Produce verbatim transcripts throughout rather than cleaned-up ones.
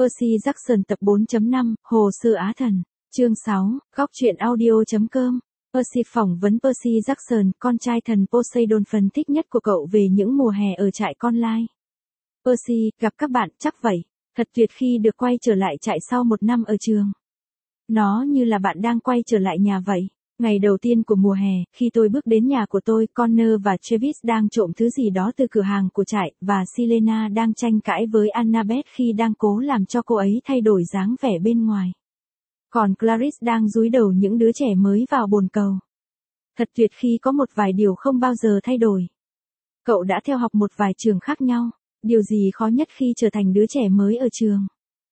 Percy Jackson tập bốn chấm năm, Hồ sơ Á thần. Chương sáu, góc truyện audio.com. Percy phỏng vấn Percy Jackson, con trai thần Poseidon, phần thích nhất của cậu về những mùa hè ở trại con lai. Percy, gặp các bạn, chắc vậy. Thật tuyệt khi được quay trở lại trại sau một năm ở trường. Nó như là bạn đang quay trở lại nhà vậy. Ngày đầu tiên của mùa hè, khi tôi bước đến nhà của tôi, Connor và Travis đang trộm thứ gì đó từ cửa hàng của trại, và Selena đang tranh cãi với Annabeth khi đang cố làm cho cô ấy thay đổi dáng vẻ bên ngoài. Còn Clarice đang dúi đầu những đứa trẻ mới vào bồn cầu. Thật tuyệt khi có một vài điều không bao giờ thay đổi. Cậu đã theo học một vài trường khác nhau. Điều gì khó nhất khi trở thành đứa trẻ mới ở trường?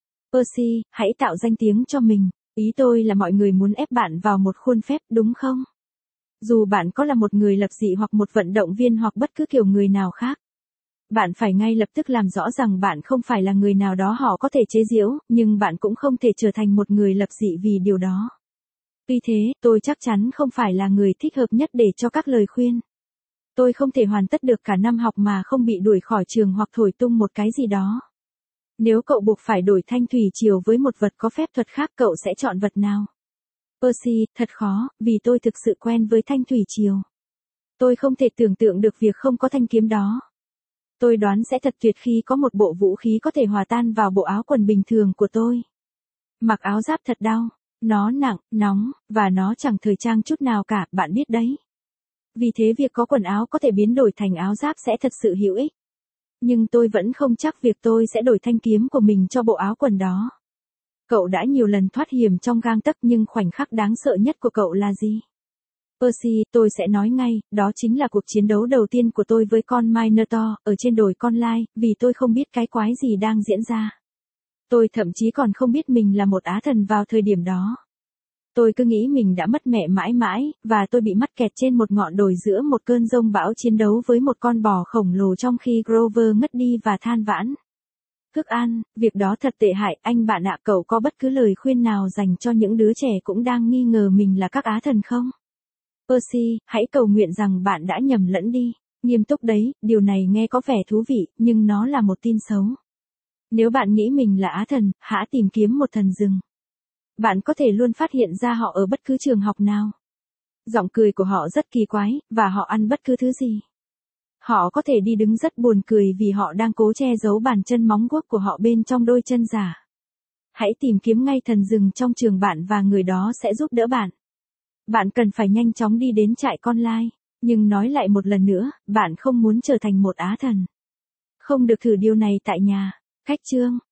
Percy, hãy tạo danh tiếng cho mình. Ý tôi là mọi người muốn ép bạn vào một khuôn phép, đúng không? Dù bạn có là một người lập dị hoặc một vận động viên hoặc bất cứ kiểu người nào khác. Bạn phải ngay lập tức làm rõ rằng bạn không phải là người nào đó họ có thể chế giễu, nhưng bạn cũng không thể trở thành một người lập dị vì điều đó. Vì thế, tôi chắc chắn không phải là người thích hợp nhất để cho các lời khuyên. Tôi không thể hoàn tất được cả năm học mà không bị đuổi khỏi trường hoặc thổi tung một cái gì đó. Nếu cậu buộc phải đổi thanh thủy triều với một vật có phép thuật khác, cậu sẽ chọn vật nào? Percy, thật khó, vì tôi thực sự quen với thanh thủy triều. Tôi không thể tưởng tượng được việc không có thanh kiếm đó. Tôi đoán sẽ thật tuyệt khi có một bộ vũ khí có thể hòa tan vào bộ áo quần bình thường của tôi. Mặc áo giáp thật đau, nó nặng, nóng, và nó chẳng thời trang chút nào cả, bạn biết đấy. Vì thế việc có quần áo có thể biến đổi thành áo giáp sẽ thật sự hữu ích. Nhưng tôi vẫn không chắc việc tôi sẽ đổi thanh kiếm của mình cho bộ áo quần đó. Cậu đã nhiều lần thoát hiểm trong gang tấc, nhưng khoảnh khắc đáng sợ nhất của cậu là gì? Percy, tôi sẽ nói ngay, đó chính là cuộc chiến đấu đầu tiên của tôi với con Minotaur, ở trên đồi con lai, vì tôi không biết cái quái gì đang diễn ra. Tôi thậm chí còn không biết mình là một á thần vào thời điểm đó. Tôi cứ nghĩ mình đã mất mẹ mãi mãi, và tôi bị mắc kẹt trên một ngọn đồi giữa một cơn giông bão chiến đấu với một con bò khổng lồ trong khi Grover ngất đi và than vãn. Thức ăn, việc đó thật tệ hại, anh bạn ạ. Cậu có bất cứ lời khuyên nào dành cho những đứa trẻ cũng đang nghi ngờ mình là các á thần không? Percy, hãy cầu nguyện rằng bạn đã nhầm lẫn đi. Nghiêm túc đấy, điều này nghe có vẻ thú vị, nhưng nó là một tin xấu. Nếu bạn nghĩ mình là á thần, hãy tìm kiếm một thần rừng. Bạn có thể luôn phát hiện ra họ ở bất cứ trường học nào. Giọng cười của họ rất kỳ quái, và họ ăn bất cứ thứ gì. Họ có thể đi đứng rất buồn cười vì họ đang cố che giấu bàn chân móng guốc của họ bên trong đôi chân giả. Hãy tìm kiếm ngay thần rừng trong trường bạn và người đó sẽ giúp đỡ bạn. Bạn cần phải nhanh chóng đi đến trại con lai. Nhưng nói lại một lần nữa, bạn không muốn trở thành một á thần. Không được thử điều này tại nhà. Cách chương